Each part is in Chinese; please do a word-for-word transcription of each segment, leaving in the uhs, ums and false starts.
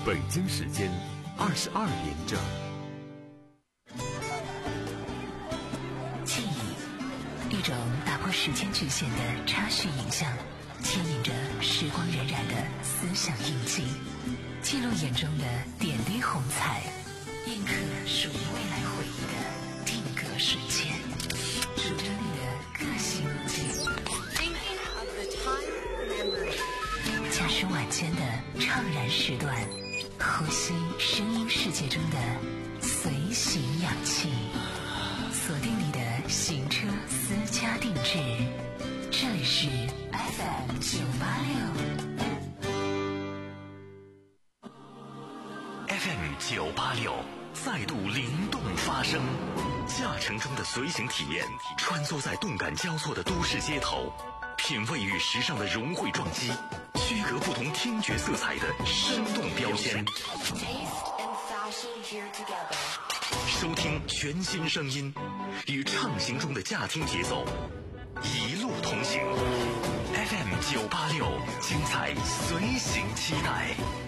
北京时间二十二点整。 记忆，一种打破时间局限的插叙影像，牵引着时光荏苒的思想印记，记录眼中的点滴红彩，印刻属于未来回忆的定格瞬间，主张你的个性路径。驾驶晚间的怅然时段，呼吸声音世界中的随行氧气，锁定你的行车私家定制，这里是 F M 九八六 F M 九八六再度灵动发声，驾乘中的随行体验，穿梭在动感交错的都市街头，品味与时尚的融汇撞击，区隔不同听觉色彩的生动标签，收听全新声音，与畅行中的驾听节奏一路同行。 F M 九八六，精彩随行期待。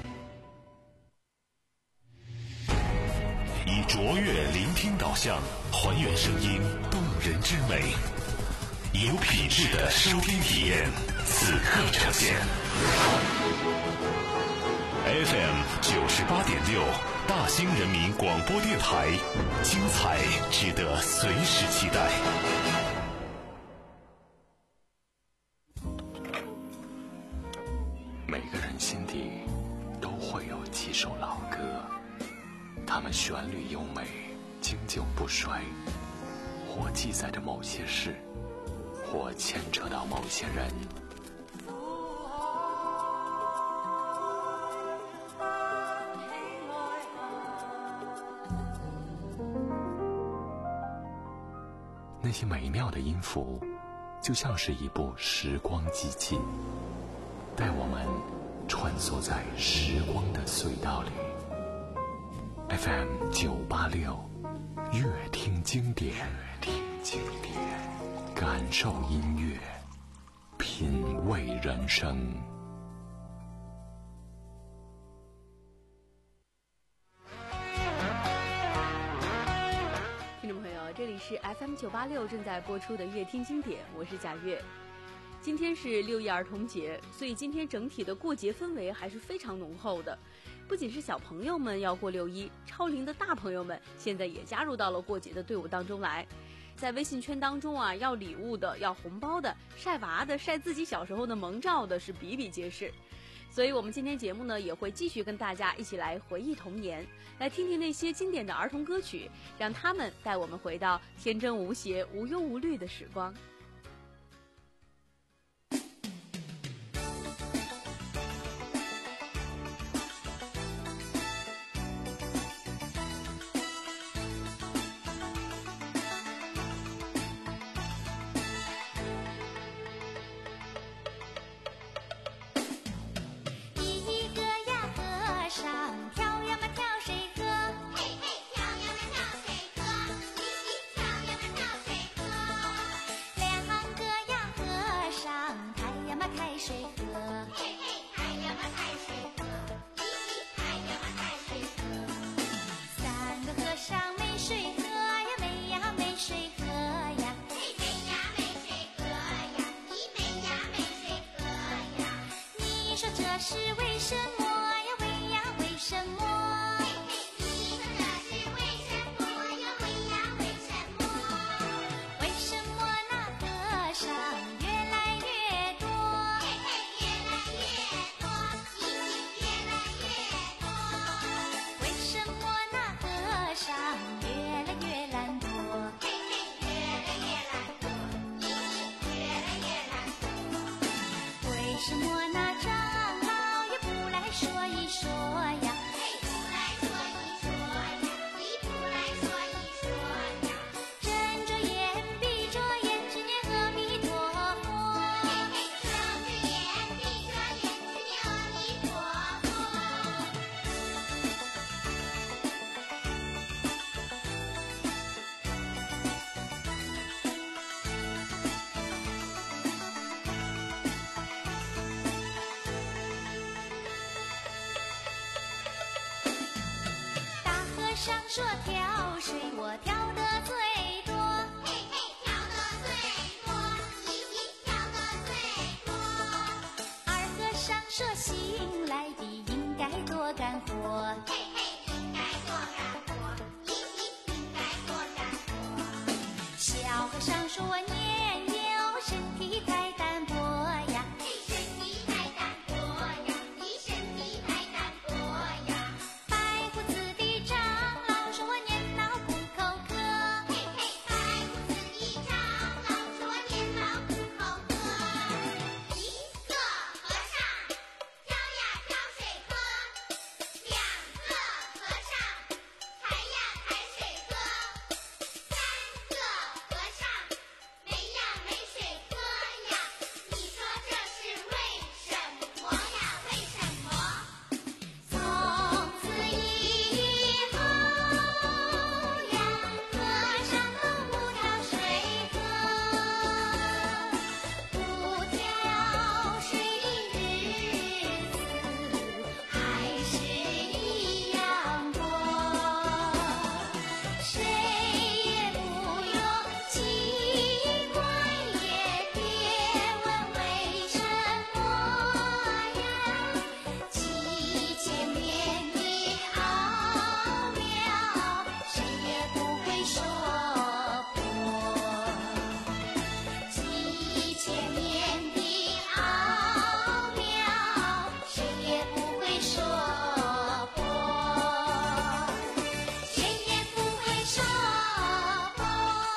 以卓越聆听导向，还原声音动人之美，有品质的收听体验，此刻呈现。F M 九十八点六，大兴人民广播电台，精彩值得随时期待。 每个人心底都会有几首老歌，它们旋律优美，经久不衰，或记载着某些事，或牵扯到某些人。那些美妙的音符，就像是一部时光机器，带我们穿梭在时光的隧道里。F M 九八六，乐听经典，乐听经典，感受音乐，品味人生。 听众朋友，这里是 F M 九八六正在播出的乐听经典，我是贾月。今天是六一儿童节，所以今天整体的过节氛围还是非常浓厚的。不仅是小朋友们要过六一，超龄的大朋友们现在也加入到了过节的队伍当中来。在微信圈当中啊，要礼物的、要红包的、晒娃的、晒自己小时候的萌照的是比比皆是。所以我们今天节目呢，也会继续跟大家一起来回忆童年，来听听那些经典的儿童歌曲，让他们带我们回到天真无邪、无忧无虑的时光。 为什么那长老也不来说上说跳水，我跳得最多。 嘿嘿，跳得最多，嘻嘻，跳得最多。 二和尚说醒来的应该多干活。 嘿嘿，应该多干活，嘻嘻，应该多干活。 小和尚说年幼身体太单薄呀。 你身体太单薄呀，你身体太单薄呀。 白胡子的长老说我年老不口渴。 嘿嘿，白胡子的长老说我年老不口渴。一个和尚挑呀挑水喝，两个和尚抬呀抬水喝，三个和尚没呀没水喝呀。你说这是为什么呀？为什么？ 从此以后呀，和尚都不挑水喝，不挑水的日子还是一样过。谁也不用奇怪，也别问为什么呀。七千年的奥妙，谁也不会说破。七千年的奥妙，谁也不会说破，谁也不会说破。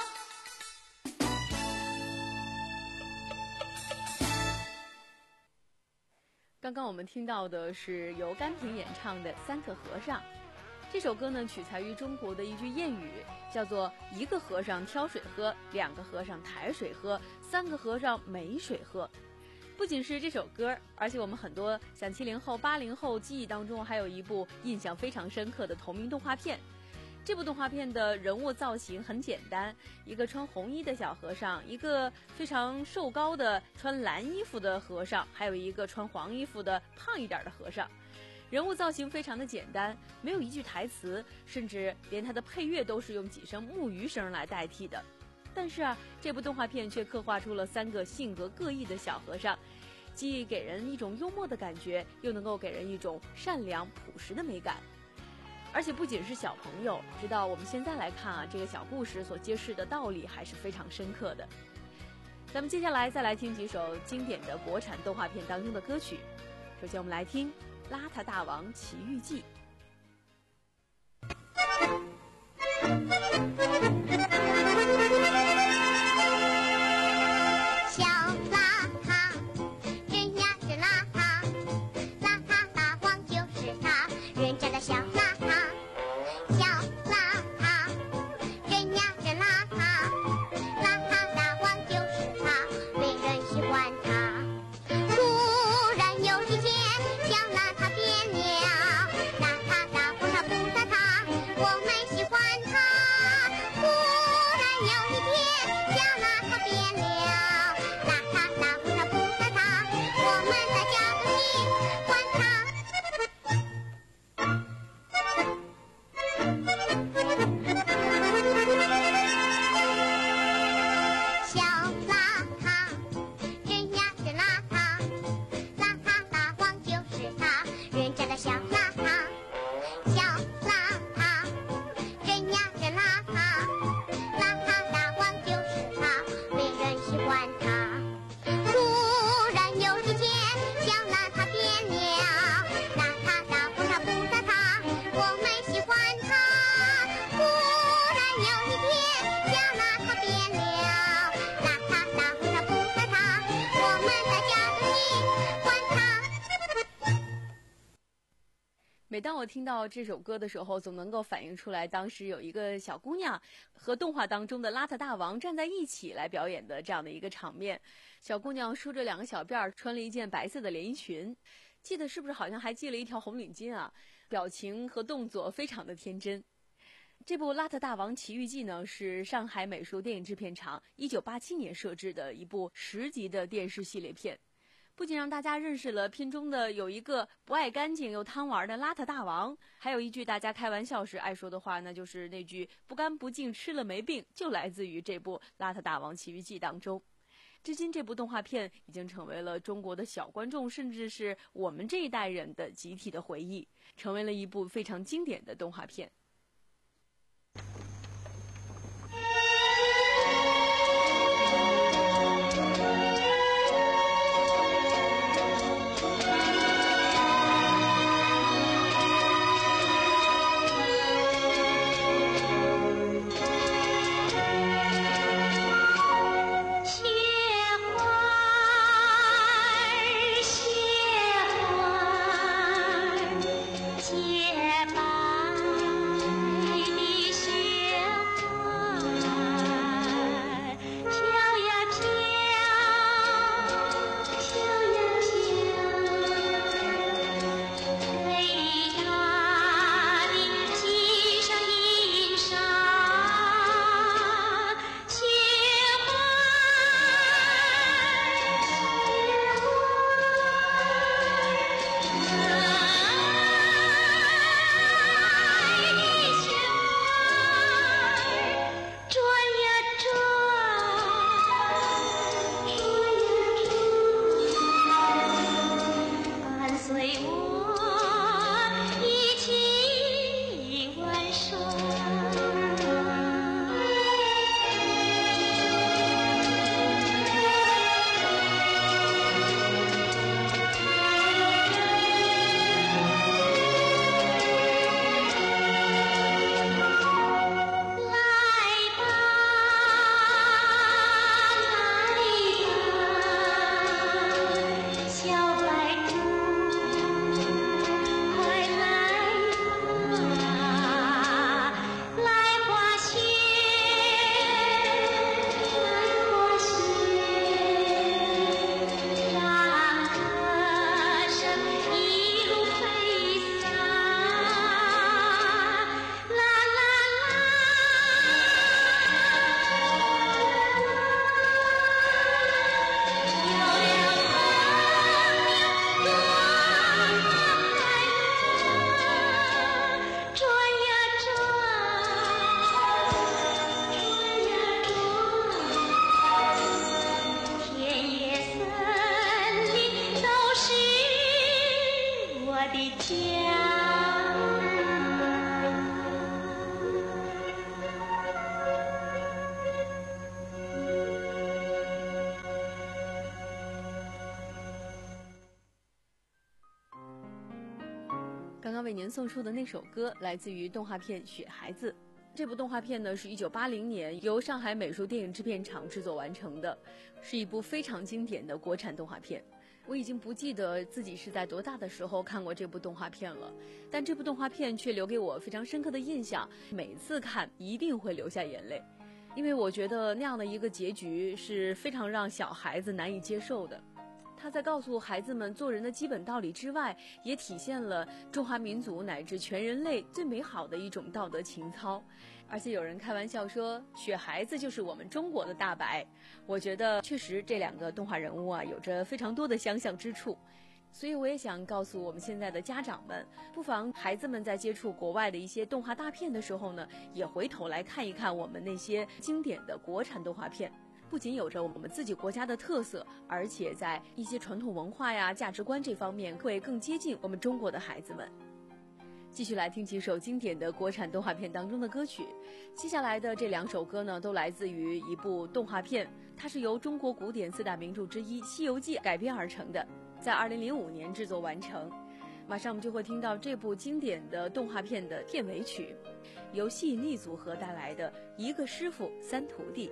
刚刚我们听到的是由甘萍演唱的《三个和尚》。这首歌呢，取材于中国的一句谚语，叫做“一个和尚挑水喝，两个和尚抬水喝，三个和尚没水喝”。不仅是这首歌，而且我们很多像七零后、八零后记忆当中，还有一部印象非常深刻的同名动画片。这部动画片的人物造型很简单，一个穿红衣的小和尚，一个非常瘦高的穿蓝衣服的和尚，还有一个穿黄衣服的胖一点的和尚。人物造型非常的简单，没有一句台词，甚至连它的配乐都是用几声木鱼声来代替的。但是啊，这部动画片却刻画出了三个性格各异的小和尚，既给人一种幽默的感觉，又能够给人一种善良朴实的美感。而且不仅是小朋友，直到我们现在来看啊，这个小故事所揭示的道理还是非常深刻的。咱们接下来再来听几首经典的国产动画片当中的歌曲。首先我们来听《邋遢大王奇遇记》。 小邋遢，真呀真邋遢，邋遢大王就是他，人家的小邋遢。小邋遢，真呀真邋遢，邋遢大王就是他，没人喜欢他。突然有一天，小邋遢变了，邋遢大王他不邋遢，我们喜欢他。突然有一天，小邋遢变了，邋遢大王他不邋遢，我们大家都喜欢他。小邋遢，真呀真邋遢，邋遢大王就是他，人家的小邋遢。小邋遢，真呀真邋遢，邋遢大王就是他，没人喜欢他。突然有一天，小邋遢变了，邋遢大王他不邋遢，我们喜欢他。突然有一天，小邋遢变了，邋遢大王他不邋遢，我们大家都喜欢他。 每当我听到这首歌的时候，总能够反映出来当时有一个小姑娘和动画当中的邋遢大王站在一起来表演的这样的一个场面。小姑娘梳着两个小辫儿，穿了一件白色的连衣裙，记得是不是好像还系了一条红领巾啊？表情和动作非常的天真。这部《邋遢大王奇遇记》呢，是上海美术电影制片厂一九八七年设置的一部十集的电视系列片。 不仅让大家认识了片中的有一个不爱干净又贪玩的邋遢大王，还有一句大家开玩笑时爱说的话，那就是那句不干不净吃了没病，就来自于这部《邋遢大王奇遇记》当中。至今这部动画片已经成为了中国的小观众，甚至是我们这一代人的集体的回忆，成为了一部非常经典的动画片。刚刚为您送出的那首歌来自于动画片《雪孩子》。这部动画片呢是一九八零年由上海美术电影制片厂制作完成的，是一部非常经典的国产动画片。我已经不记得自己是在多大的时候看过这部动画片了，但这部动画片却留给我非常深刻的印象，每次看一定会流下眼泪，因为我觉得那样的一个结局是非常让小孩子难以接受的。他在告诉孩子们做人的基本道理之外，也体现了中华民族乃至全人类最美好的一种道德情操。而且有人开玩笑说，雪孩子就是我们中国的大白。我觉得确实这两个动画人物啊，有着非常多的相像之处。所以我也想告诉我们现在的家长们，不妨孩子们在接触国外的一些动画大片的时候呢，也回头来看一看我们那些经典的国产动画片。不仅有着我们自己国家的特色，而且在一些传统文化呀、价值观这方面会更接近我们中国的孩子们。继续来听几首经典的国产动画片当中的歌曲。接下来的这两首歌呢，都来自于一部动画片，它是由中国古典四大名著之一《西游记》改编而成的，在二零零五年制作完成。马上我们就会听到这部经典的动画片的片尾曲，由吸引力组合带来的《一个师傅三徒弟》。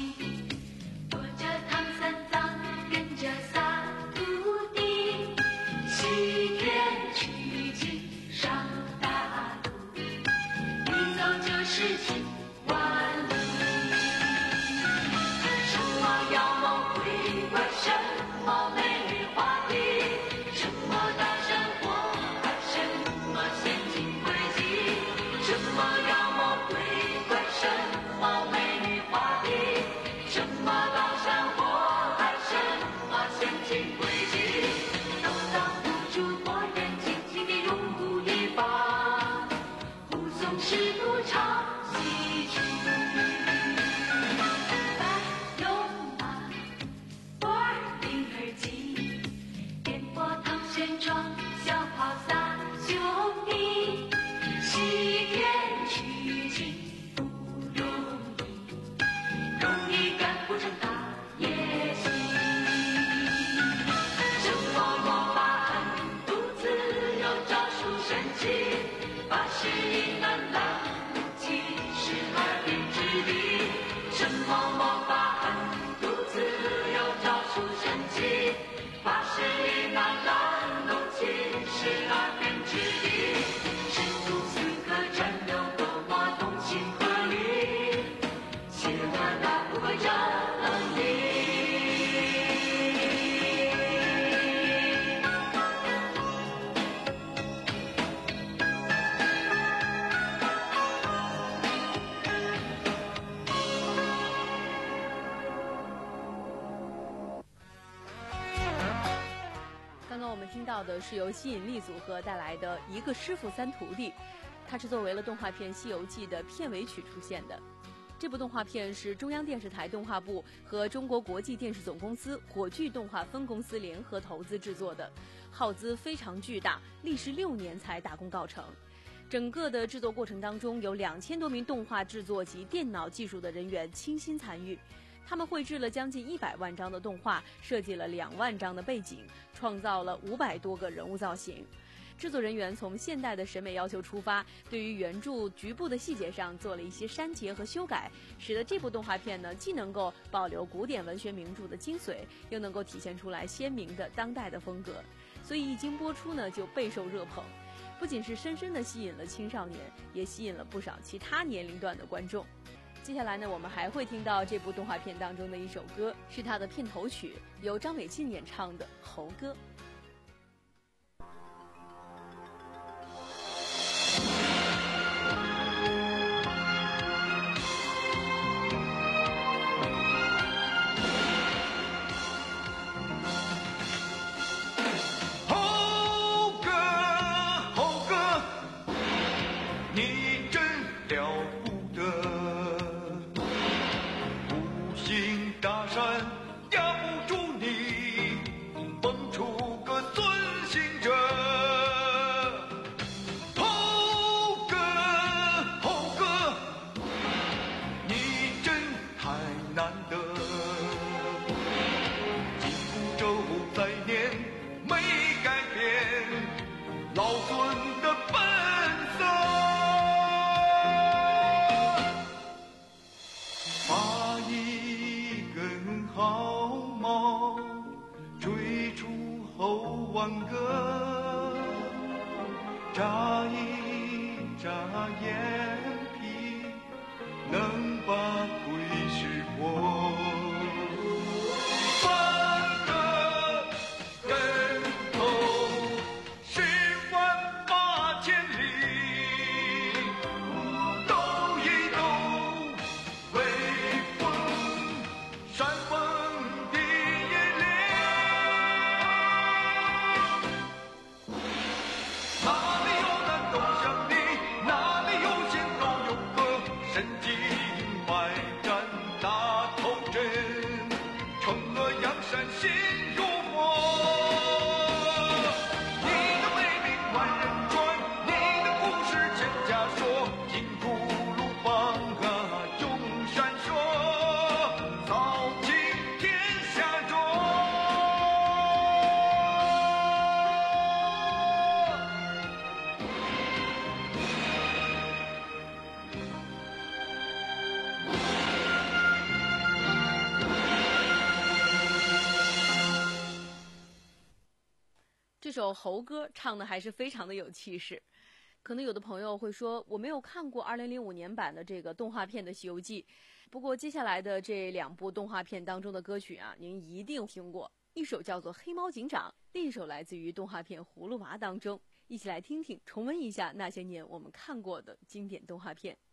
着唐三藏，跟着仨徒弟。 听到的是由吸引力组合带来的一个师傅三徒弟，它是作为了动画片《西游记》的片尾曲出现的。这部动画片是中央电视台动画部和中国国际电视总公司火炬动画分公司联合投资制作的，耗资非常巨大，历时六年才大功告成。整个的制作过程当中，有两千多名动画制作及电脑技术的人员倾心参与，他们绘制了将近一百万张的动画，设计了两万张的背景，创造了五百多个人物造型。制作人员从现代的审美要求出发，对于原著局部的细节上做了一些删节和修改，使得这部动画片呢，既能够保留古典文学名著的精髓，又能够体现出来鲜明的当代的风格。所以一经播出呢，就备受热捧，不仅是深深地吸引了青少年，也吸引了不少其他年龄段的观众。接下来呢，我们还会听到这部动画片当中的一首歌，是它的片头曲，由张伟进演唱的《猴歌》。 眨一眨眼皮，能把鬼识破。翻个跟头，十万八千里，抖一抖，微风扇风的眼泪。哪里有南东向的，哪里有仙都有个神经外战大头阵，惩恶扬善心如火。你的美名万人传，你的故事千家说，金箍鲁棒啊永闪烁，扫尽天下浊。 这首猴歌唱的还是非常的有气势。可能有的朋友会说，我没有看过二零零五年版的这个动画片的《西游记》，不过接下来的这两部动画片当中的歌曲啊，您一定听过，一首叫做《黑猫警长》，另一首来自于动画片《葫芦娃》当中。一起来听听，重温一下那些年我们看过的经典动画片。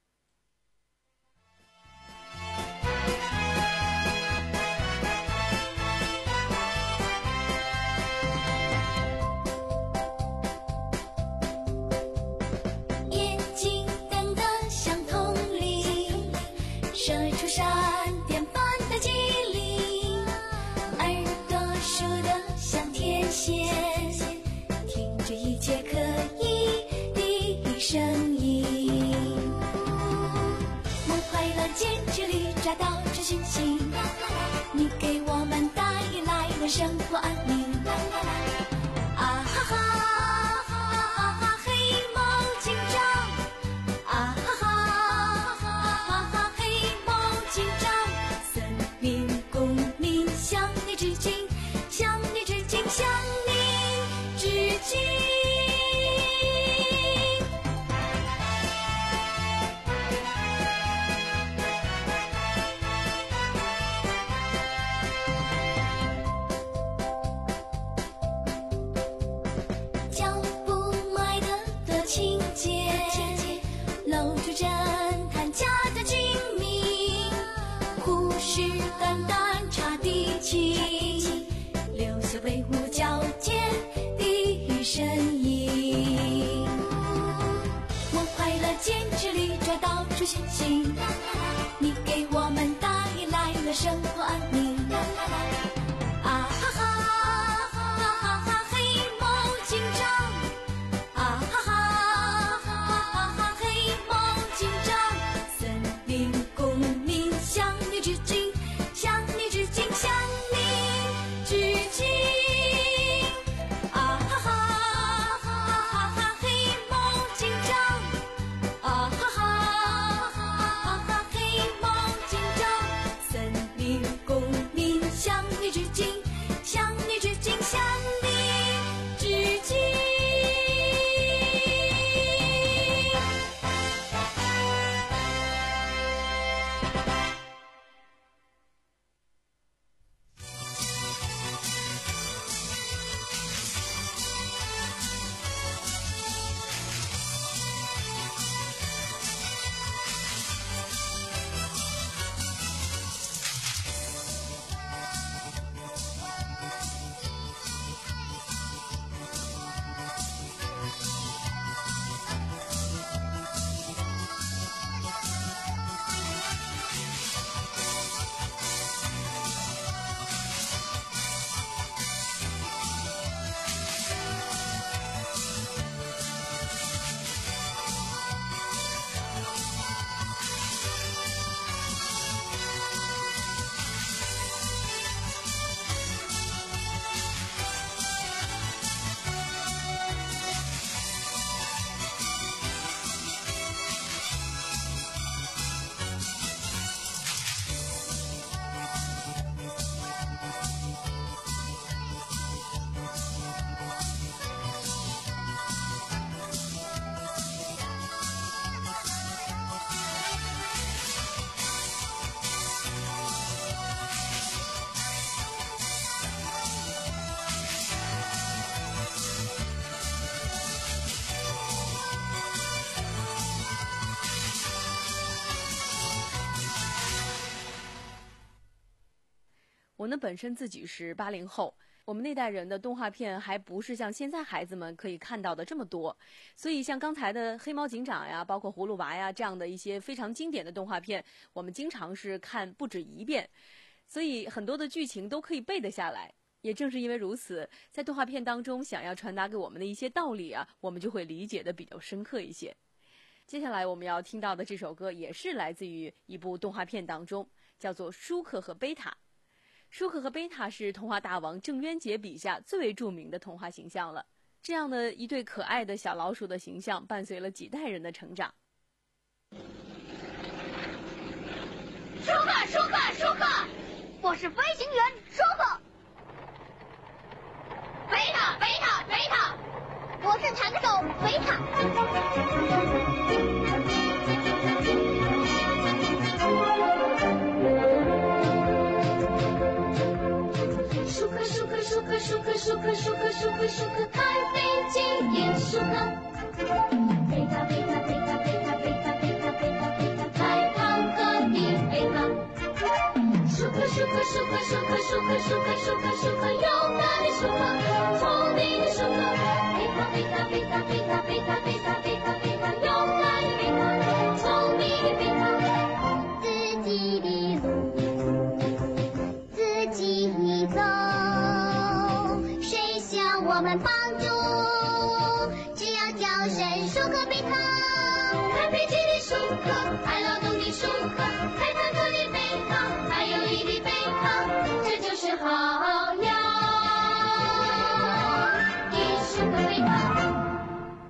眼睛瞪得像铜铃，射出闪电般的机灵；耳朵竖得像天线，听着一切可疑的声音。梦快乐简直里抓到这讯息，你给我们带来了生活安宁。啊哈哈！啊哈！黑猫警长，啊哈哈！啊哈！黑猫警长，森林公民向你致敬，向你致敬，向你致敬。脚步迈得多轻捷，露出侦探家的精明，虎视眈眈查敌情，流血威武矫健， 我呢本身自己是八零后，我们那代人的动画片还不是像现在孩子们可以看到的这么多，所以像刚才的黑猫警长呀，包括葫芦娃呀这样的一些非常经典的动画片，我们经常是看不止一遍，所以很多的剧情都可以背得下来。也正是因为如此，在动画片当中想要传达给我们的一些道理啊，我们就会理解的比较深刻一些。接下来我们要听到的这首歌也是来自于一部动画片当中，叫做《舒克和贝塔》。舒克和贝塔是童话大王郑渊洁笔下最为著名的童话形象了。这样的一对可爱的小老鼠的形象，伴随了几代人的成长。 舒克，舒克，舒克，我是飞行员舒克。贝塔，贝塔，贝塔，我是弹手贝塔。舒克，舒克，舒克，舒克，舒克，舒克，舒克，舒克，开飞机耶！舒克，贝塔，贝塔，贝塔，贝塔，贝塔，贝塔，贝塔，贝塔，开航可以贝塔。舒克，舒克，舒克，舒克，舒克，舒克，舒克，舒克，勇敢的舒克，聪明的舒克，贝塔，贝塔，贝塔，贝塔，贝塔，贝塔，贝塔，贝塔，勇敢的贝塔，聪明的贝塔，自己的路自己走，谁向我们帮助？只要叫声舒克贝塔，开飞机的舒克，爱劳动的舒克，开坦克的贝塔，还有力的贝塔，这就是好呀的舒克贝塔。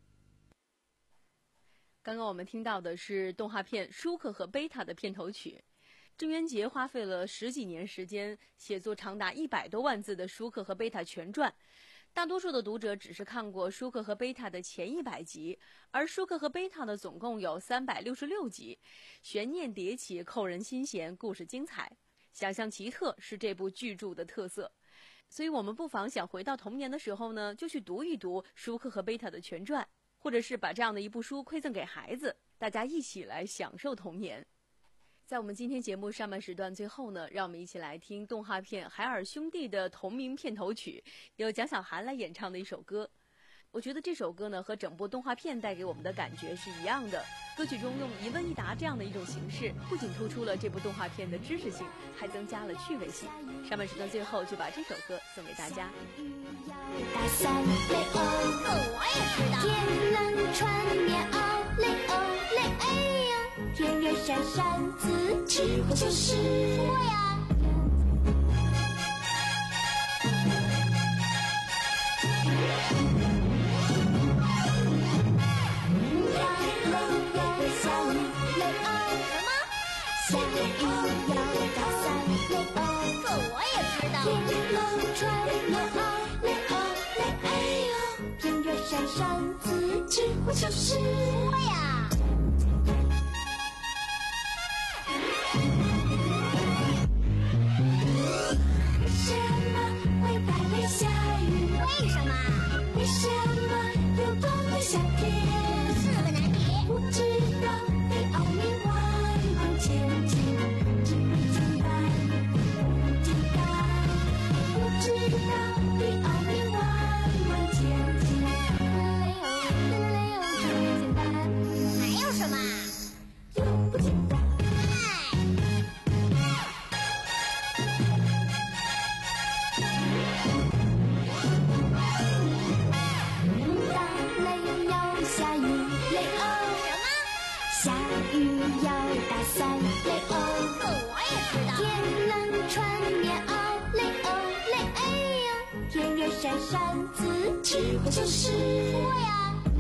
刚刚我们听到的是动画片《舒克和贝塔》的片头曲。郑渊洁花费了十几年时间写作长达一百多万字的《舒克和贝塔》全传，大多数的读者只是看过《舒克和贝塔》的前一百集，而《舒克和贝塔》呢总共有三百六十六集，悬念迭起，扣人心弦，故事精彩，想象奇特是这部巨著的特色。所以我们不妨想回到童年的时候呢，就去读一读《舒克和贝塔》的全传，或者是把这样的一部书馈赠给孩子，大家一起来享受童年。在我们今天节目上半时段最后呢，让我们一起来听动画片《海尔兄弟》的同名片头曲，由蒋小涵来演唱的一首歌。我觉得这首歌呢和整部动画片带给我们的感觉是一样的，歌曲中用一问一答这样的一种形式，不仅突出了这部动画片的知识性，还增加了趣味性。上半时段最后就把这首歌送给大家。 打伞雷欧，这我也知道。天冷穿棉袄，雷欧雷哎呦，天热扇扇子，智慧就是我呀。我就是我呀！为什么会白天下雨？为什么？为什么有冬的夏天？是个难题。不知道的奥秘万万千千，只会简单不简单。不知道的奥秘万万千千。还有什么？又不简单。大雷要下雨，雷欧。什么？下雨要打伞，雷欧。这我也知道。天冷穿棉袄，雷欧雷哎呦。天热扇扇子，智慧就是我呀。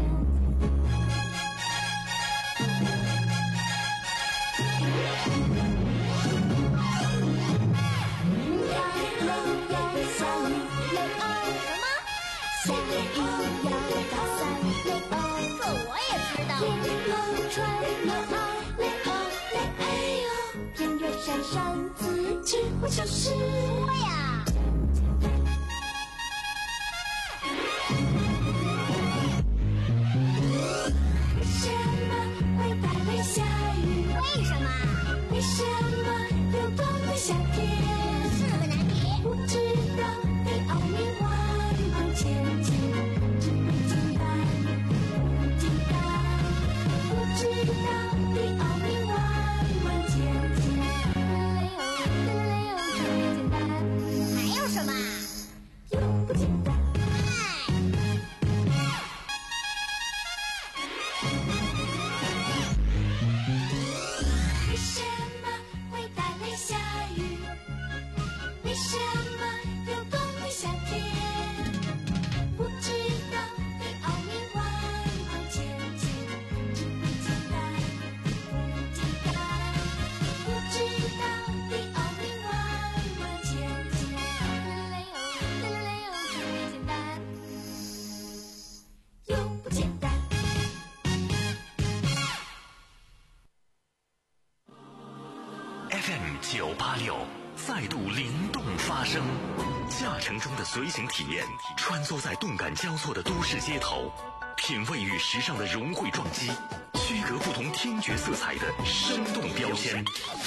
我就是我呀！为什么会白天下雨？为什么？为什么有冬的夏天？是个 M 九八六再度灵动发声，驾乘中的随行体验，穿梭在动感交错的都市街头，品味与时尚的融汇撞击，区隔不同听觉色彩的生动标签。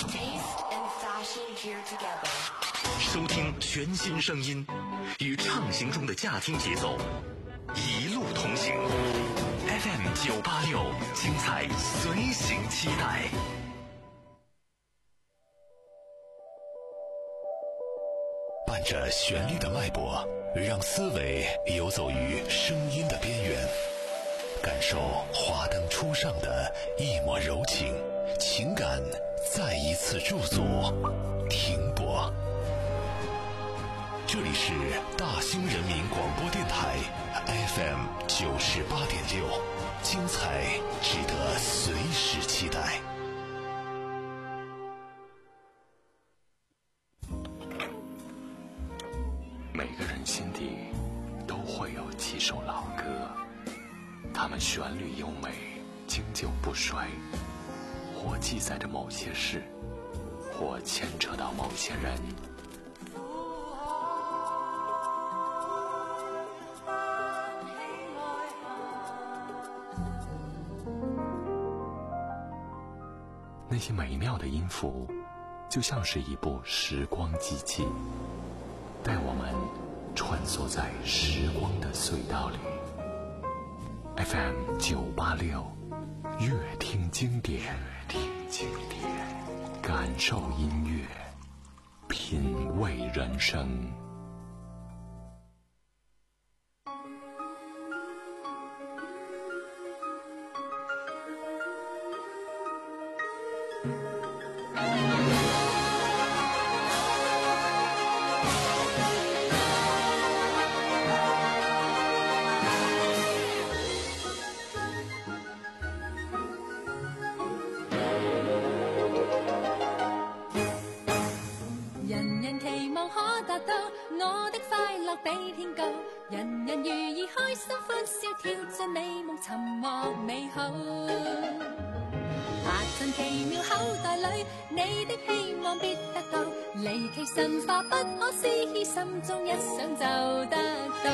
收听全新声音，与畅行中的驾听节奏一路同行。F M 九八六，精彩随行期待。 伴着旋律的脉搏，让思维游走于声音的边缘，感受华灯初上的一抹柔情，情感再一次驻足停泊。这里是大兴人民广播电台 F M 九十八点六，精彩值得随时期待。 每个人心底都会有几首老歌，它们旋律优美，经久不衰，或记载着某些事，或牵扯到某些人。那些美妙的音符，就像是一部时光机器，带我们穿梭在时光的隧道里。F M 九八六，乐听经典，乐听经典，感受音乐，品味人生。 心中一想就得到，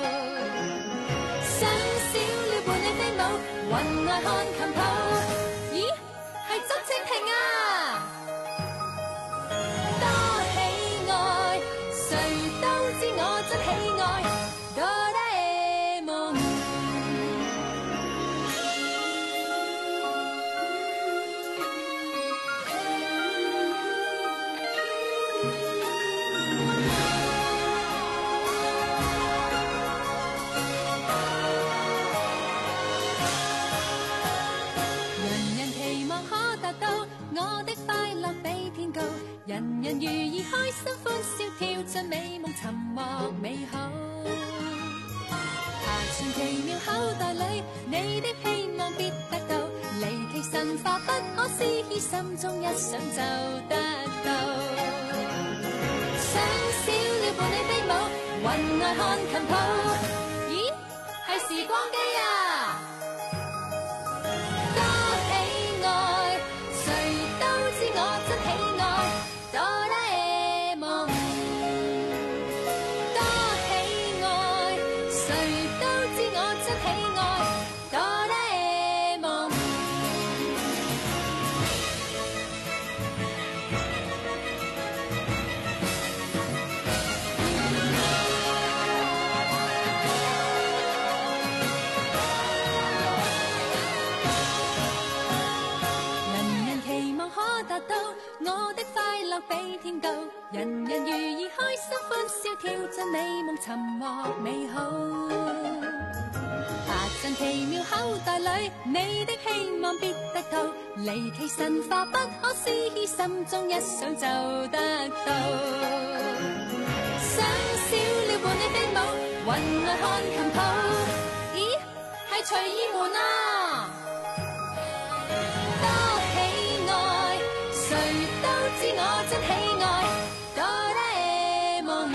想少了伴你飛舞，雲外看琴譜。咦，係周清婷啊！多喜愛，誰都知我真喜愛哆啦 A 夢。人人如意開心歡笑跳進美夢尋獲美好，爬進奇妙口袋裏，你的希望必得到，離奇神化不可思議，心中一想就得到。想少了伴你飛舞，雲外看琴譜。咦，係時光機啊！多喜愛，誰都知我真喜愛哆啦 A 夢，多喜愛，誰都知我真喜愛哆啦 A 夢。人人期望可達到我的快樂比天高，人人如意開心歡笑跳進美夢尋獲美好，爬進奇妙口袋裏，你的希望必得到，離奇神化不可思議，心中一想就得到。想少了伴你飛舞，雲外看琴譜。咦，係隨意門啊！多喜愛，誰都知我真喜愛哆啦 A 夢，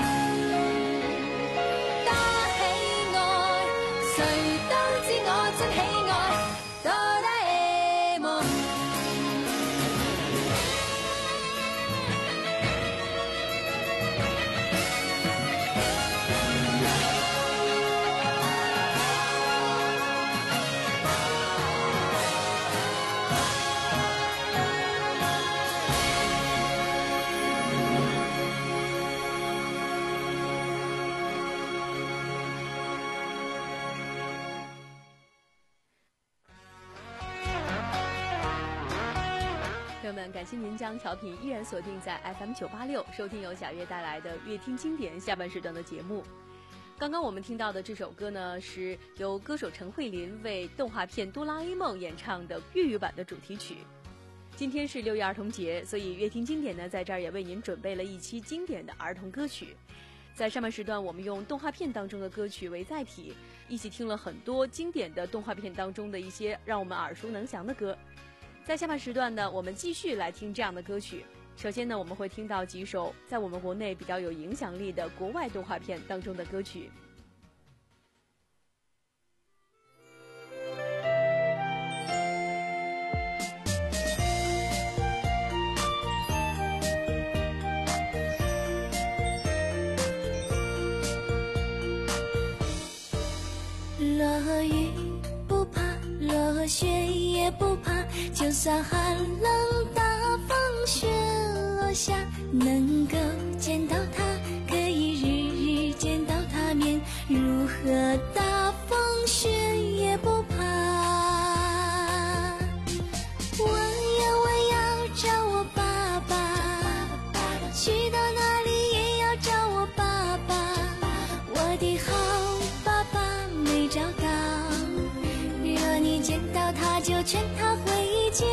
多喜愛，誰都知我真喜愛哆啦 A 夢。 友们，感谢您将调频依然锁定在 F M 九八六，收听由小月带来的乐听经典下半时段的节目。刚刚我们听到的这首歌呢，是由歌手陈慧琳为动画片《哆啦 A 梦》演唱的粤语版的主题曲。今天是六一儿童节，所以乐听经典呢，在这儿也为您准备了一期经典的儿童歌曲。在上半时段，我们用动画片当中的歌曲为载体，一起听了很多经典的动画片当中的一些让我们耳熟能详的歌。在下半时段呢，我们继续来听这样的歌曲。首先呢，我们会听到几首在我们国内比较有影响力的国外动画片当中的歌曲。 落雨不怕，落雪也不怕，就算寒冷大风雪落下，能够见到它，可以日日见到它面，如何大风雪也不怕。我呀我要找我爸爸，去到哪里也要找我爸爸，我的好爸爸没找到，若你见到他就劝他回家。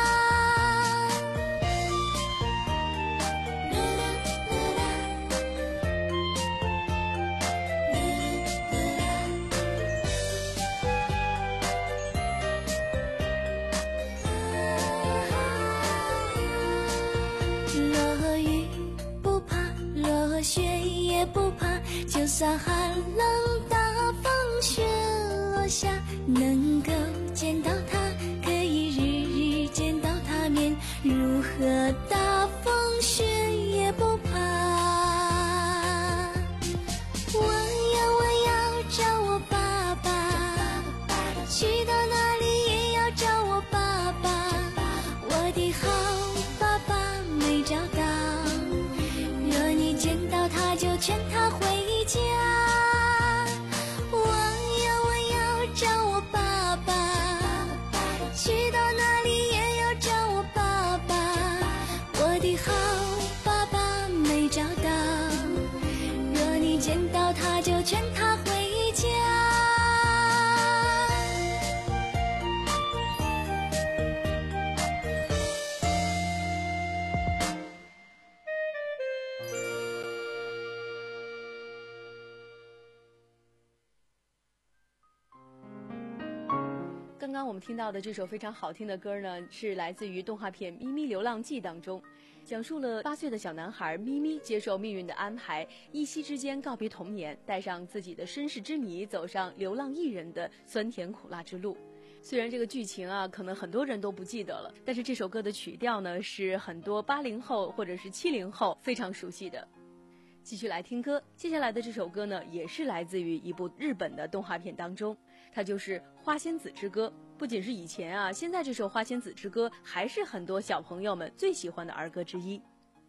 落雨不怕，落雪也不怕，就算寒冷大风雪落下，能够见到他，可以日日见到他面，如何大风雪也不怕。我呀我要找我爸爸，去到哪里也要找我爸爸，我的好爸爸没找到，若你见到他就劝他回家。我呀我要找我爸爸，去到哪里也要找我爸爸，我的好爸爸没找到，若你见到他就劝他回家。 刚刚我们听到的这首非常好听的歌呢，是来自于动画片《咪咪流浪记》当中，讲述了八岁的小男孩咪咪接受命运的安排，一夕之间告别童年，带上自己的身世之谜，走上流浪艺人的酸甜苦辣之路。虽然这个剧情啊，可能很多人都不记得了，但是这首歌的曲调呢，是很多八零后或者是七零后非常熟悉的。继续来听歌，接下来的这首歌呢，也是来自于一部日本的动画片当中，它就是《花仙子之歌》。不仅是以前啊，现在这首《花仙子之歌》还是很多小朋友们最喜欢的儿歌之一。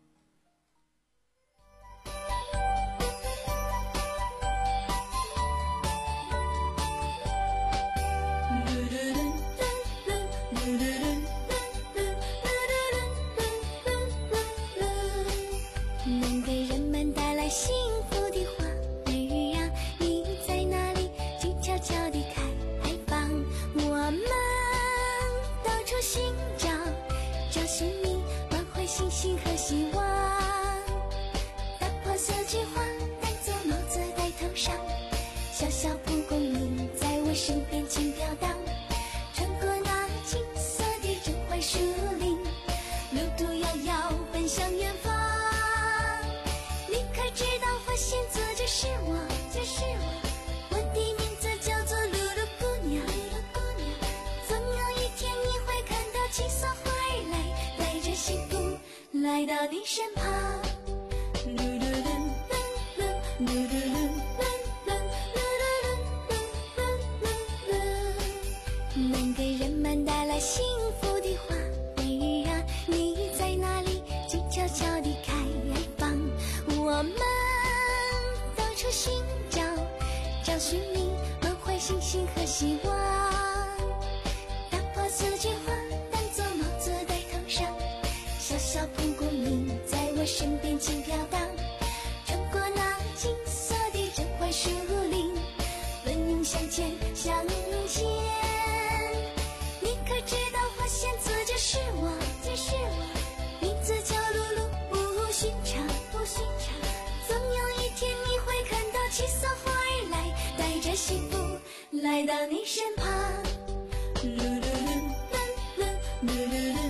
能给人们带来幸福的花儿呀，你在哪里？静悄悄地开放，我们到处寻找，找寻你满怀信心和希望。打破四季花，戴着帽子戴头上，小小蒲公英在我身边轻飘荡，穿过那金色的真槐树林，路途遥遥奔向远方。你可知道花仙子就是我，就是我，我的名字叫做露露姑娘。总有一天你会看到七色花儿来，带着幸福来到你身旁。噜噜噜噜噜噜噜噜噜噜噜噜噜噜噜，能给人们带来幸福的花儿啊，你在哪里？静悄悄地开放，我们到处寻找，找寻你满怀信心和希望。打破四季花，当作帽子戴头上， 我身边轻飘荡，穿过那金色的真槐树林，轮涌向前向前。你可知道发现自己是我，就是我，名字叫露露，不寻常，不寻常。总有一天你会看到七色花儿来，带着幸福来到你身旁。噜噜噜噜噜噜噜噜。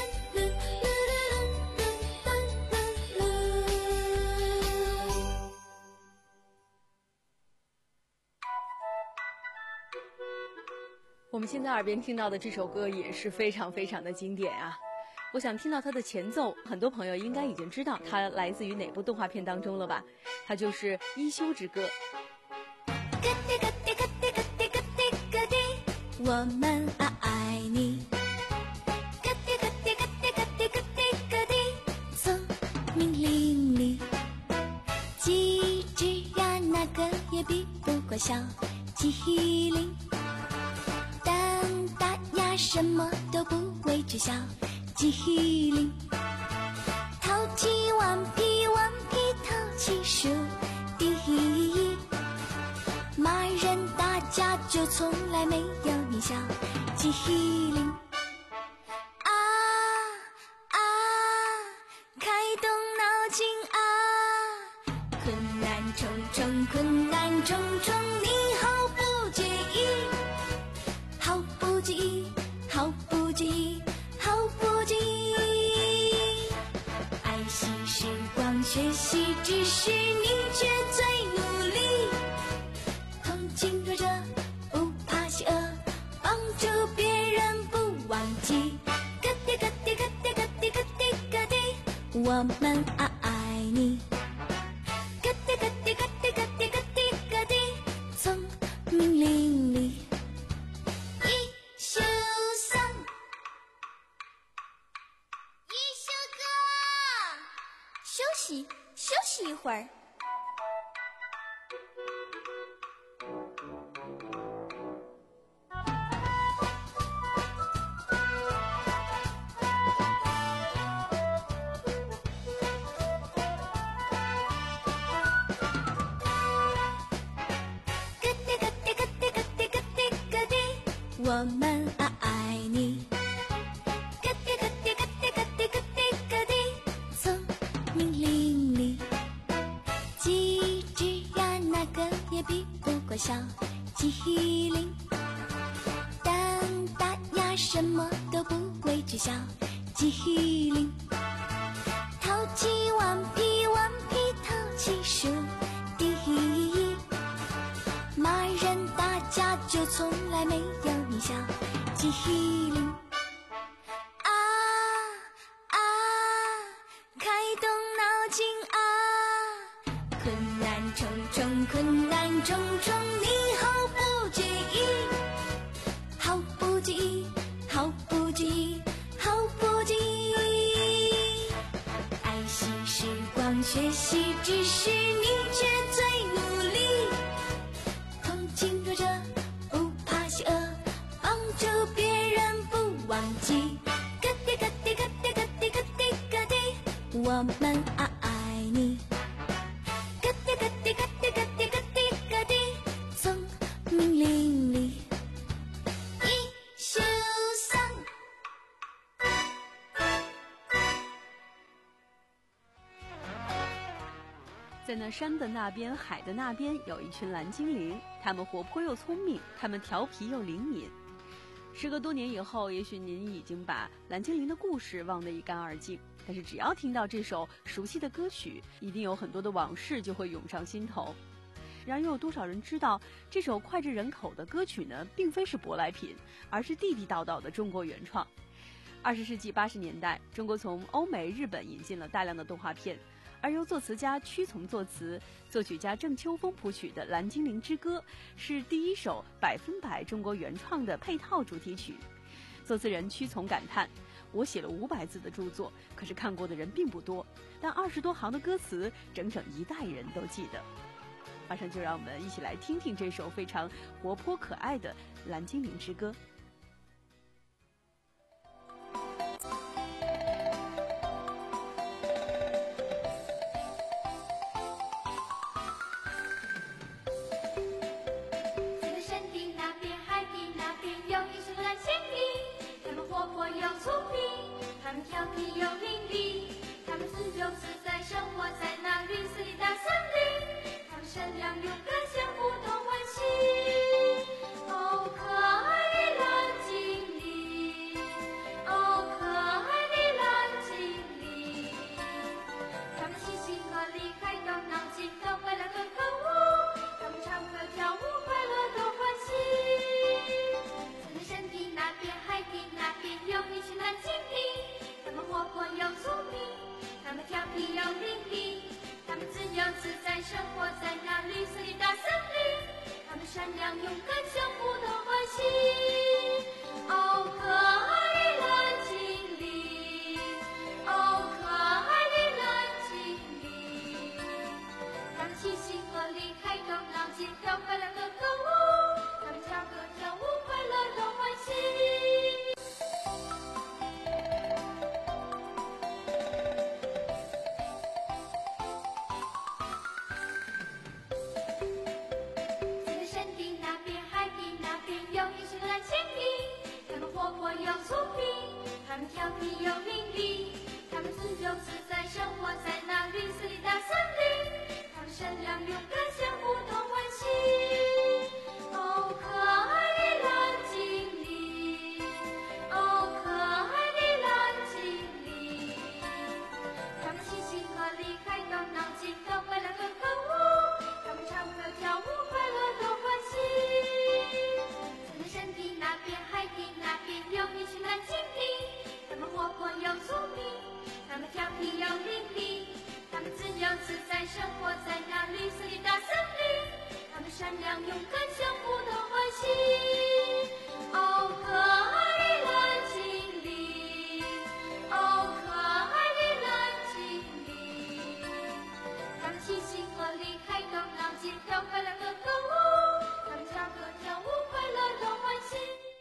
我们现在耳边听到的这首歌也是非常非常的经典啊！我想听到它的前奏，很多朋友应该已经知道它来自于哪部动画片当中了吧？它就是《一休之歌》。 咯滴咯滴咯滴咯滴咯滴咯滴，我们啊爱你。咯滴咯滴咯滴咯滴咯滴咯滴，聪明伶俐，机智呀，那个也比不过小机灵。胆大呀，什么都不畏惧，小机灵。淘气顽皮顽皮淘气数第一，骂人打架就从来没有你小机灵。啊啊，开动脑筋啊，困难重重困难重重，你毫不介意，毫不介意，毫不介意，毫不介意。爱惜时光，学习知识，你却最努力。同情弱者，不怕邪恶，帮助别人不忘记。咯滴咯滴咯滴咯滴咯滴咯滴，我们啊爱你。咯滴咯滴咯滴咯滴咯滴咯滴，聪明伶俐。一休三，一休哥，休息休息一会儿。咯滴咯滴咯滴咯滴咯滴咯滴，我们啊爱你。咯滴咯滴咯滴咯滴咯滴咯滴，聪明伶俐，机智呀，那个也比不过小机灵。胆大呀，什么都不畏惧，小机灵。淘气顽皮顽皮淘气数第一，骂人打架就从来没有你小机灵。啊啊，开动脑筋啊，困难重重困难重重，你毫不介意，毫不介意，毫不介意，毫不介意。爱惜时光，学习知识，你却最努力。同情弱者，不怕邪恶，帮助别人不忘记。咯滴咯滴咯滴咯滴咯滴咯滴，我们啊爱你。咯滴咯滴咯滴咯滴咯滴咯滴，聪明伶俐。一休三。 在那山的那边，海的那边，有一群蓝精灵，它们活泼又聪明，它们调皮又灵敏。时隔多年以后，也许您已经把蓝精灵的故事忘得一干二净，但是只要听到这首熟悉的歌曲，一定有很多的往事就会涌上心头。然而又有多少人知道，这首脍炙人口的歌曲呢，并非是舶来品，而是地地道道的中国原创。二十世纪八十年代，中国从欧美、日本引进了大量的动画片，而由作词家屈从作词，作曲家郑秋风谱曲的《蓝精灵之歌》是第一首百分百中国原创的配套主题曲。作词人屈从感叹：“我写了五百字的著作，可是看过的人并不多，但二十多行的歌词，整整一代人都记得。”马上就让我们一起来听听这首非常活泼可爱的《蓝精灵之歌》。 善良勇敢，相互同欢喜。哦，可爱的蓝精灵，哦，可爱的蓝精灵，他们齐心合力，开动脑筋，都快乐的歌舞，他们唱歌跳舞，快乐的欢喜。在山的那边，海的那边，有一群蓝精灵，他们活泼又聪明，他们调皮又伶俐，他们自由自在生活在那绿色的大森林，他们善良勇敢，相互同欢喜。哦，可爱的蓝精灵，哦，可爱的蓝精灵，他们齐心合力，开动脑筋，跳快乐的歌舞，他们跳歌跳舞，快乐的欢喜。在山的那边，海的那边，有一群蓝精灵，他们活泼又聪明，他们调皮又伶俐，他们自由自在生活在那绿色的大森林，他们善良勇敢，相互同欢喜。哦，可爱的蓝精灵，哦，可爱的蓝精灵，他们齐心合力，开动脑筋，都快乐的歌舞，他们唱歌跳舞，快乐的欢喜。在山的那边，海的那边，有一群蓝精灵，他们活泼又聪明，他们调皮又伶俐，他们自由自在生活在那绿色的大森林，他们善良勇敢，相互同欢喜。哦，可爱的蓝精灵，哦，可爱的蓝精灵，他们齐心合力，开动脑筋，跳快乐的歌舞，他们跳歌跳舞，快乐的欢喜。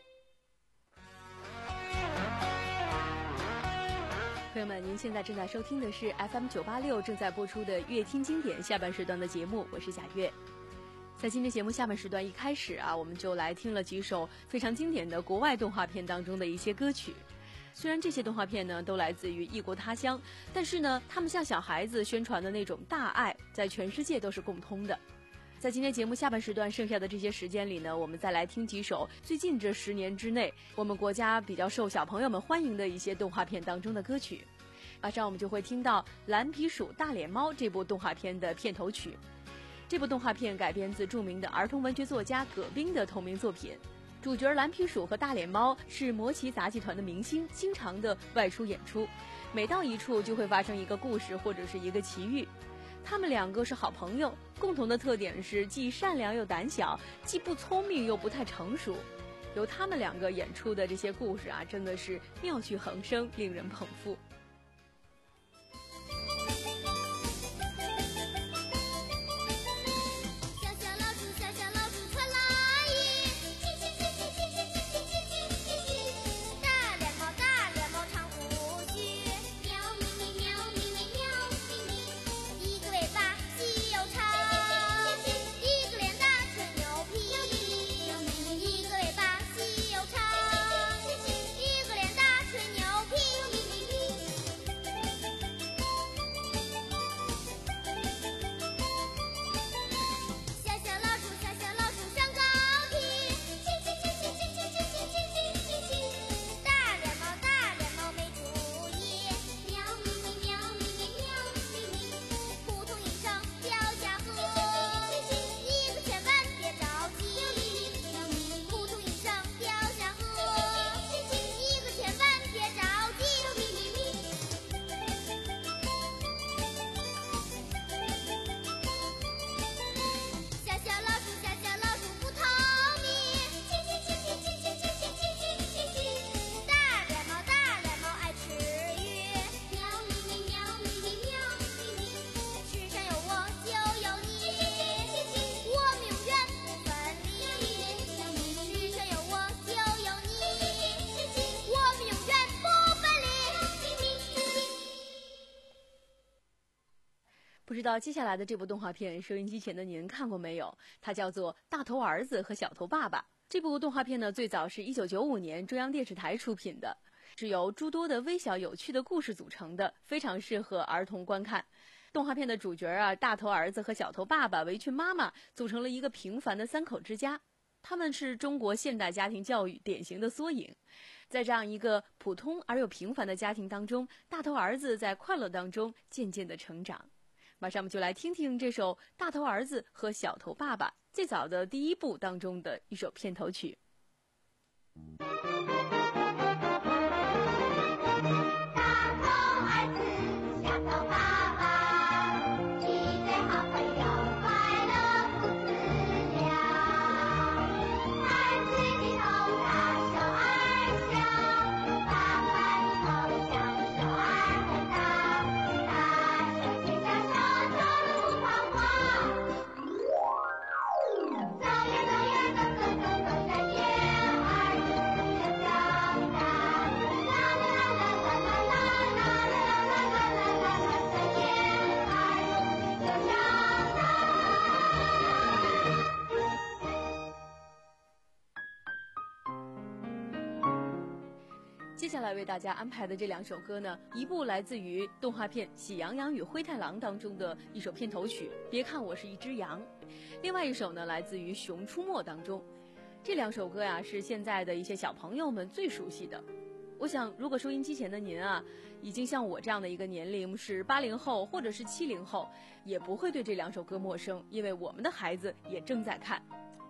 朋友们，您现在正在收听的是 F M 九八六正在播出的乐听经典下半时段的节目，我是贾月。在今天节目下半时段一开始啊，我们就来听了几首非常经典的国外动画片当中的一些歌曲。虽然这些动画片呢都来自于异国他乡，但是呢，他们向小孩子宣传的那种大爱，在全世界都是共通的。在今天节目下半时段剩下的这些时间里呢，我们再来听几首最近这十年之内我们国家比较受小朋友们欢迎的一些动画片当中的歌曲。马上我们就会听到《蓝皮鼠大脸猫》这部动画片的片头曲。这部动画片改编自著名的儿童文学作家葛冰的同名作品，主角蓝皮鼠和大脸猫是魔奇杂技团的明星，经常的外出演出，每到一处就会发生一个故事或者是一个奇遇。他们两个是好朋友，共同的特点是既善良又胆小，既不聪明又不太成熟。由他们两个演出的这些故事啊，真的是妙趣横生，令人捧腹。不知道接下来的这部动画片，收音机前的您看过没有？它叫做《大头儿子和小头爸爸》。这部动画片呢，最早是一九九五年中央电视台出品的，是由诸多的微小有趣的故事组成的，非常适合儿童观看。 动画片的主角啊，大头儿子和小头爸爸围裙妈妈组成了一个平凡的三口之家，他们是中国现代家庭教育典型的缩影。在这样一个普通而又平凡的家庭当中，大头儿子在快乐当中渐渐的成长。马上我们就来听听这首《大头儿子和小头爸爸》最早的第一部当中的一首片头曲。接下来为大家安排的这两首歌呢，一部来自于动画片《喜羊羊与灰太狼》当中的一首片头曲《别看我是一只羊》，另外一首呢来自于《熊出没》当中。这两首歌呀是现在的一些小朋友们最熟悉的。我想如果收音机前的您啊已经像我这样的一个年龄，是八零后或者是七零后，也不会对这两首歌陌生，因为我们的孩子也正在看。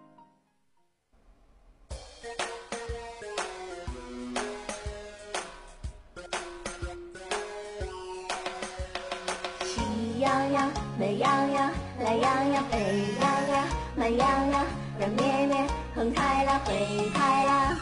喜羊羊美羊羊，懒羊羊沸羊羊，慢羊羊软绵绵，横太郎灰太郎。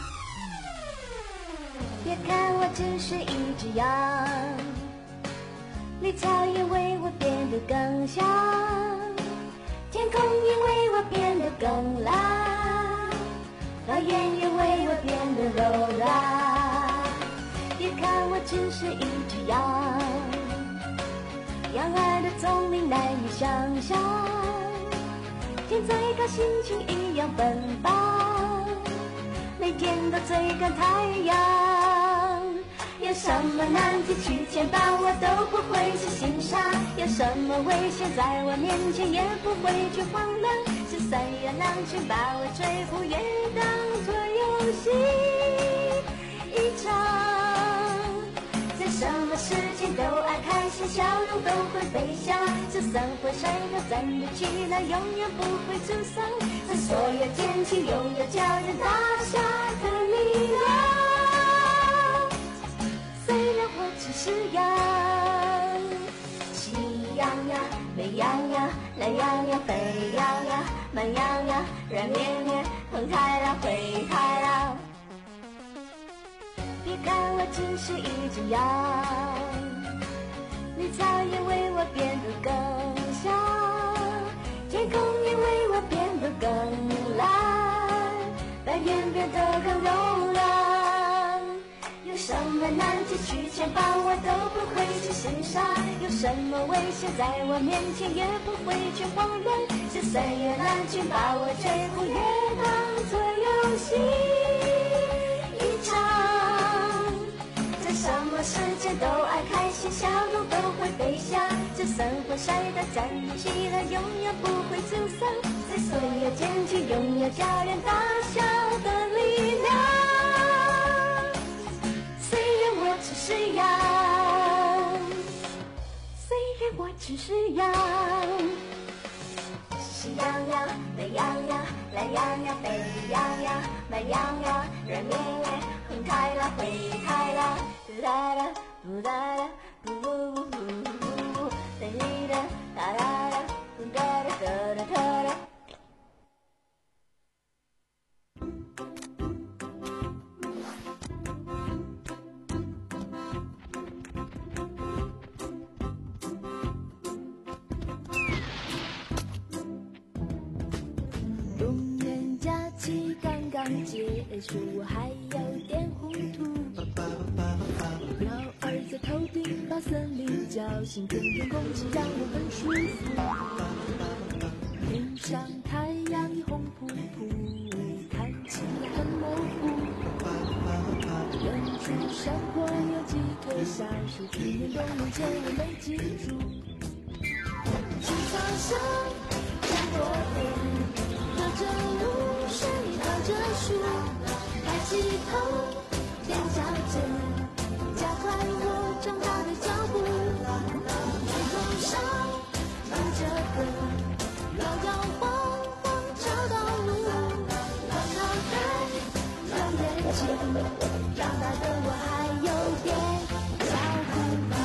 别看我只是一只羊，绿草也为我变得更香，天空也为我变得更蓝，花园也为我变得柔软。别看我只是一只羊，羊儿的聪明难以想象，天再高心情一样奔放，每天都追赶太阳。有什么难题去牵绊我都不会去欣赏，有什么危险在我面前也不会去慌乱，就算有狼群把我追捕也当作游戏一场。在什么时间都爱开心，笑容都会飞翔，就算会摔倒站得起来永远不会沮丧，在所有天气拥有叫人大笑的力量。虽然我只是羊，喜羊羊美羊羊，懒羊羊沸羊羊，慢羊羊软绵绵，横太郎灰太郎。别看我只是一只羊，绿草也为我变得更香，天空也为我变得更蓝，白云变得更柔软。有什么难题去牵绊我都不会去欣赏，有什么危险在我面前也不会去慌乱，就算有狼群把我追捕也当作游戏一场。在什么时间都爱开心，笑容都会飞翔，就算会摔倒站不起来永远不会沮丧，在所有天气拥有叫人大笑的力量。虽然我只是羊，虽然我只是羊，喜羊羊美羊羊，懒羊羊沸羊羊，慢羊羊软绵绵，横太郎灰太郎。哒啦嘟哒啦嘟嘟嘟嘟嘟，哒哩哒哒啦啦嘟哒啦哒啦哒啦。 冬年假期刚刚结束，我还有点糊涂。鸟儿在头顶把森林叫醒，春天空气让我很舒服。天上太阳已红扑扑，看起来很模糊。远处山坡有几棵小树，去年冬眠前我没记住。 上站多远，喝着露水，倒着数，抬起头，踮脚尖，加快我长大的脚步。天空上放着歌，摇摇晃晃找到路。放开让眼睛，长大的我还有点小孤独。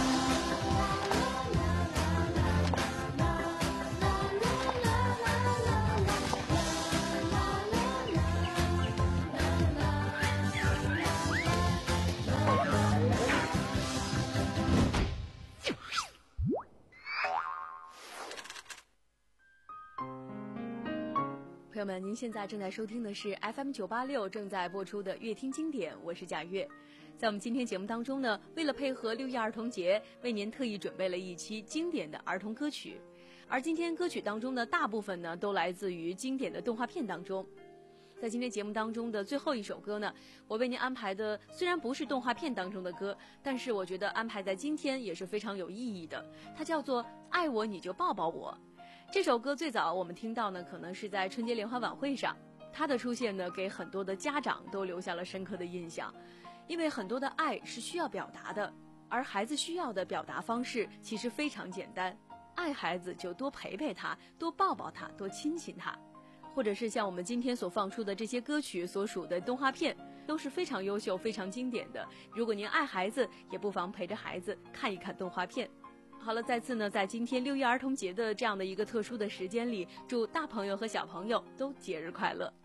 朋友们，您现在正在收听的是 F M 九八六正在播出的乐听经典，我是贾月。在我们今天节目当中呢，为了配合六一儿童节，为您特意准备了一期经典的儿童歌曲。而今天歌曲当中的大部分呢，都来自于经典的动画片当中。在今天节目当中的最后一首歌呢，我为您安排的虽然不是动画片当中的歌，但是我觉得安排在今天也是非常有意义的。它叫做《爱我你就抱抱我》。这首歌最早我们听到呢，可能是在春节联欢晚会上，它的出现呢，给很多的家长都留下了深刻的印象。因为很多的爱是需要表达的，而孩子需要的表达方式其实非常简单，爱孩子就多陪陪他，多抱抱他，多亲亲他。或者是像我们今天所放出的这些歌曲所属的动画片，都是非常优秀非常经典的。如果您爱孩子，也不妨陪着孩子看一看动画片。好了，再次呢，在今天六一儿童节的这样的一个特殊的时间里，祝大朋友和小朋友都节日快乐。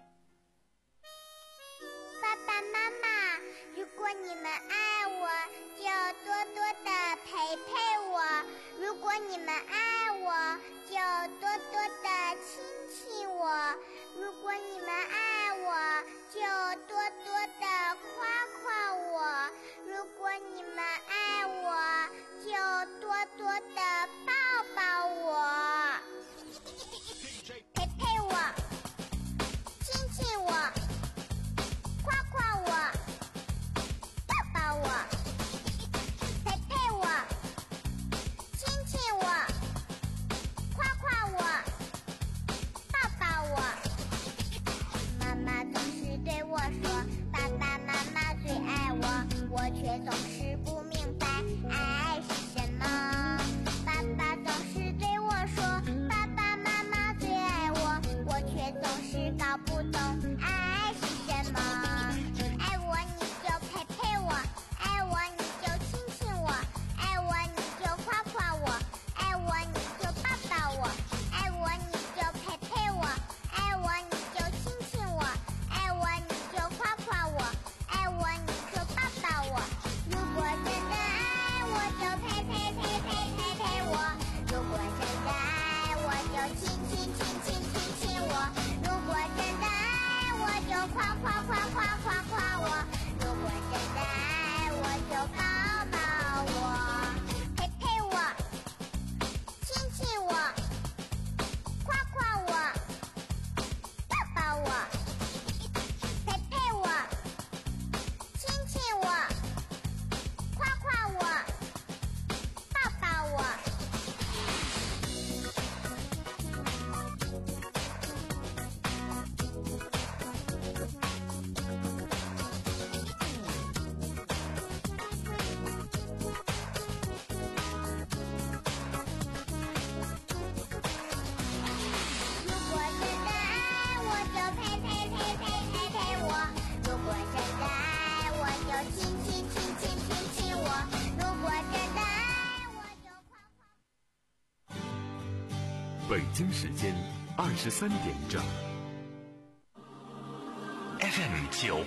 爸爸妈妈，如果你们爱我，就多多的陪陪我；如果你们爱我，就多多的亲亲我；如果你们爱我，就多多的夸夸我；如果你们爱我，就多多的抱抱我，陪陪我，亲亲我，夸夸我，抱抱我，陪陪我，亲亲我，夸夸我，抱抱我。妈妈总是对我说，爸爸妈妈最爱我，我却总是不明白爱是什么。爸爸总是对我说，爸爸妈妈最爱我，我却总是搞不懂爱是什么。爱我你就陪陪我，爱我你就亲亲我，爱我你就夸夸我，爱我你就抱抱我，爱我你就陪陪我，爱我你就亲亲我，爱我你就夸夸我，爱我你就抱抱我。如果真的爱我，就陪陪陪陪陪陪我；如果真的爱我，就亲亲亲亲亲亲我；如果真的爱我，就夸夸夸夸夸夸我；如果真的爱我，就抱抱我，陪陪我，亲亲我，夸夸我，抱抱我，陪陪我，亲亲我，夸夸我，抱抱我。如果真的爱我，就陪陪陪陪陪陪我；如果真的爱我，就亲亲亲亲亲亲我；如果真的爱我，就夸夸。 北京时间二十三点整。 F M 九